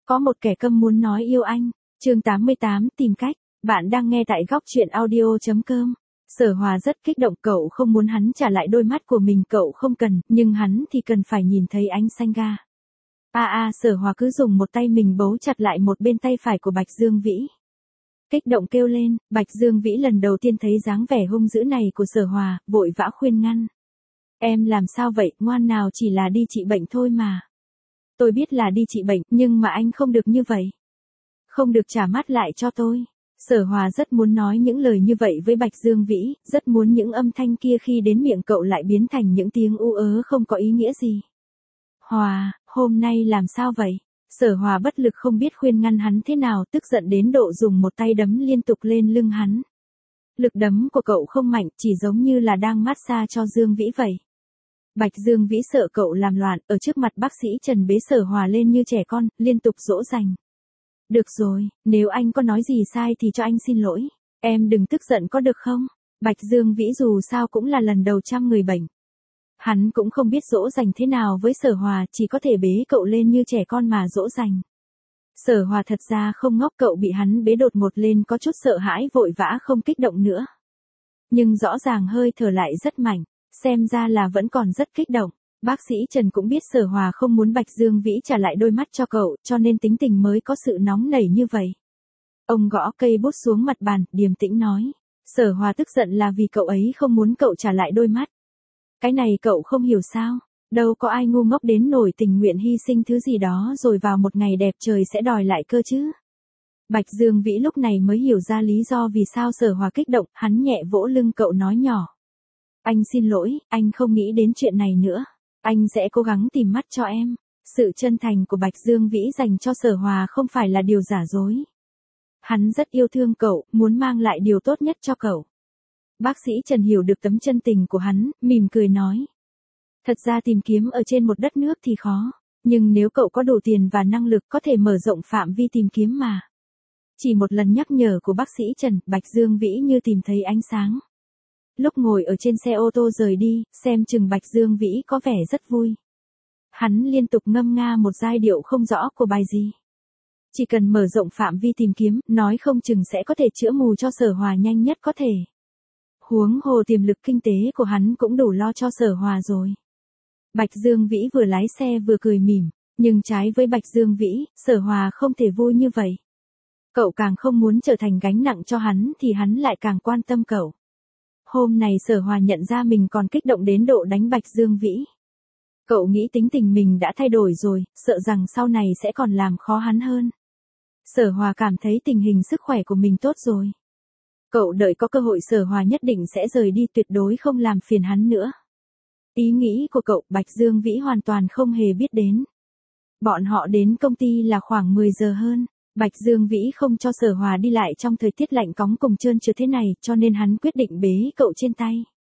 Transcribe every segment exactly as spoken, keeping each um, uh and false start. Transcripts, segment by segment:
Có một kẻ câm muốn nói yêu anh. Chương tám mươi tám tìm cách. Bạn đang nghe tại góc truyện audio chấm com. Sở Hòa rất kích động, cậu không muốn hắn trả lại đôi mắt của mình, cậu không cần, nhưng hắn thì cần phải nhìn thấy ánh xanh ga. A a, Sở Hòa cứ dùng một tay mình bấu chặt lại một bên tay phải của Bạch Dương Vĩ. Kích động kêu lên, Bạch Dương Vĩ lần đầu tiên thấy dáng vẻ hung dữ này của Sở Hòa, vội vã khuyên ngăn. Em làm sao vậy, ngoan nào, chỉ là đi trị bệnh thôi mà. Tôi biết là đi trị bệnh, nhưng mà anh không được như vậy. Không được trả mắt lại cho tôi. Sở Hòa rất muốn nói những lời như vậy với Bạch Dương Vĩ, rất muốn những âm thanh kia khi đến miệng cậu lại biến thành những tiếng u ớ không có ý nghĩa gì. Hòa, hôm nay làm sao vậy? Sở Hòa bất lực không biết khuyên ngăn hắn thế nào, tức giận đến độ dùng một tay đấm liên tục lên lưng hắn. Lực đấm của cậu không mạnh, chỉ giống như là đang massage cho Dương Vĩ vậy. Bạch Dương Vĩ sợ cậu làm loạn, ở trước mặt bác sĩ Trần bế Sở Hòa lên như trẻ con, liên tục dỗ dành. Được rồi, nếu anh có nói gì sai thì cho anh xin lỗi. Em đừng tức giận có được không? Bạch Dương Vĩ dù sao cũng là lần đầu chăm người bệnh. Hắn cũng không biết dỗ dành thế nào với Sở Hòa, chỉ có thể bế cậu lên như trẻ con mà dỗ dành. Sở Hòa thật ra không ngốc, cậu bị hắn bế đột ngột lên có chút sợ hãi, vội vã không kích động nữa. Nhưng rõ ràng hơi thở lại rất mạnh, xem ra là vẫn còn rất kích động. Bác sĩ Trần cũng biết Sở Hòa không muốn Bạch Dương Vĩ trả lại đôi mắt cho cậu, cho nên tính tình mới có sự nóng nảy như vậy. Ông gõ cây bút xuống mặt bàn, điềm tĩnh nói. Sở Hòa tức giận là vì cậu ấy không muốn cậu trả lại đôi mắt. Cái này cậu không hiểu sao? Đâu có ai ngu ngốc đến nổi tình nguyện hy sinh thứ gì đó rồi vào một ngày đẹp trời sẽ đòi lại cơ chứ. Bạch Dương Vĩ lúc này mới hiểu ra lý do vì sao Sở Hòa kích động, hắn nhẹ vỗ lưng cậu nói nhỏ. Anh xin lỗi, anh không nghĩ đến chuyện này nữa. Anh sẽ cố gắng tìm mắt cho em. Sự chân thành của Bạch Dương Vĩ dành cho Sở Hòa không phải là điều giả dối. Hắn rất yêu thương cậu, muốn mang lại điều tốt nhất cho cậu. Bác sĩ Trần hiểu được tấm chân tình của hắn, mỉm cười nói. Thật ra tìm kiếm ở trên một đất nước thì khó, nhưng nếu cậu có đủ tiền và năng lực có thể mở rộng phạm vi tìm kiếm mà. Chỉ một lần nhắc nhở của bác sĩ Trần, Bạch Dương Vĩ như tìm thấy ánh sáng. Lúc ngồi ở trên xe ô tô rời đi, xem chừng Bạch Dương Vĩ có vẻ rất vui. Hắn liên tục ngâm nga một giai điệu không rõ của bài gì. Chỉ cần mở rộng phạm vi tìm kiếm, nói không chừng sẽ có thể chữa mù cho Sở Hòa nhanh nhất có thể. Huống hồ tiềm lực kinh tế của hắn cũng đủ lo cho Sở Hòa rồi. Bạch Dương Vĩ vừa lái xe vừa cười mỉm, nhưng trái với Bạch Dương Vĩ, Sở Hòa không thể vui như vậy. Cậu càng không muốn trở thành gánh nặng cho hắn thì hắn lại càng quan tâm cậu. Hôm này Sở Hòa nhận ra mình còn kích động đến độ đánh Bạch Dương Vĩ. Cậu nghĩ tính tình mình đã thay đổi rồi, sợ rằng sau này sẽ còn làm khó hắn hơn. Sở Hòa cảm thấy tình hình sức khỏe của mình tốt rồi. Cậu đợi có cơ hội Sở Hòa nhất định sẽ rời đi, tuyệt đối không làm phiền hắn nữa. Ý nghĩ của cậu, Bạch Dương Vĩ hoàn toàn không hề biết đến. Bọn họ đến công ty là khoảng mười giờ hơn. Bạch Dương Vĩ không cho Sở Hòa đi lại trong thời tiết lạnh cóng cùng trơn trượt thế này, cho nên hắn quyết định bế cậu trên tay.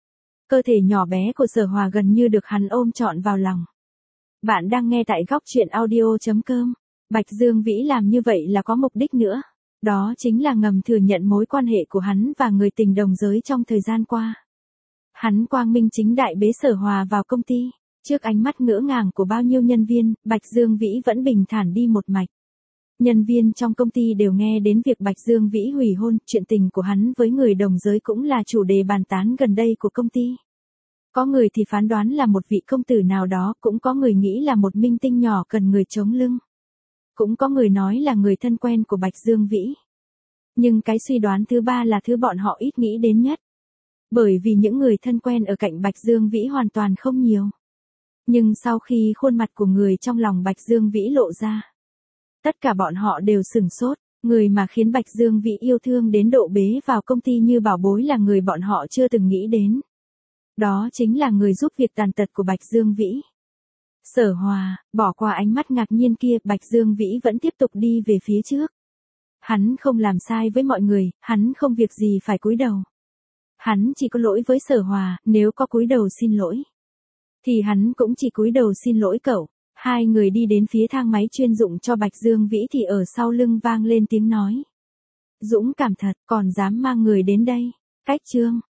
Cơ thể nhỏ bé của Sở Hòa gần như được hắn ôm trọn vào lòng. Bạn đang nghe tại góc truyện audio chấm com. Bạch Dương Vĩ làm như vậy là có mục đích nữa. Đó chính là ngầm thừa nhận mối quan hệ của hắn và người tình đồng giới trong thời gian qua. Hắn quang minh chính đại bế Sở Hòa vào công ty. Trước ánh mắt ngỡ ngàng của bao nhiêu nhân viên, Bạch Dương Vĩ vẫn bình thản đi một mạch. Nhân viên trong công ty đều nghe đến việc Bạch Dương Vĩ hủy hôn, chuyện tình của hắn với người đồng giới cũng là chủ đề bàn tán gần đây của công ty. Có người thì phán đoán là một vị công tử nào đó, cũng có người nghĩ là một minh tinh nhỏ cần người chống lưng. Cũng có người nói là người thân quen của Bạch Dương Vĩ. Nhưng cái suy đoán thứ ba là thứ bọn họ ít nghĩ đến nhất. Bởi vì những người thân quen ở cạnh Bạch Dương Vĩ hoàn toàn không nhiều. Nhưng sau khi khuôn mặt của người trong lòng Bạch Dương Vĩ lộ ra, tất cả bọn họ đều sửng sốt, người mà khiến Bạch Dương Vĩ yêu thương đến độ bế vào công ty như bảo bối là người bọn họ chưa từng nghĩ đến. Đó chính là người giúp việc tàn tật của Bạch Dương Vĩ. Sở Hòa, bỏ qua ánh mắt ngạc nhiên kia, Bạch Dương Vĩ vẫn tiếp tục đi về phía trước. Hắn không làm sai với mọi người, hắn không việc gì phải cúi đầu. Hắn chỉ có lỗi với Sở Hòa, nếu có cúi đầu xin lỗi, thì hắn cũng chỉ cúi đầu xin lỗi cậu. Hai người đi đến phía thang máy chuyên dụng cho Bạch Dương Vĩ thì ở sau lưng vang lên tiếng nói. Dũng cảm thật, còn dám mang người đến đây. Cách chương.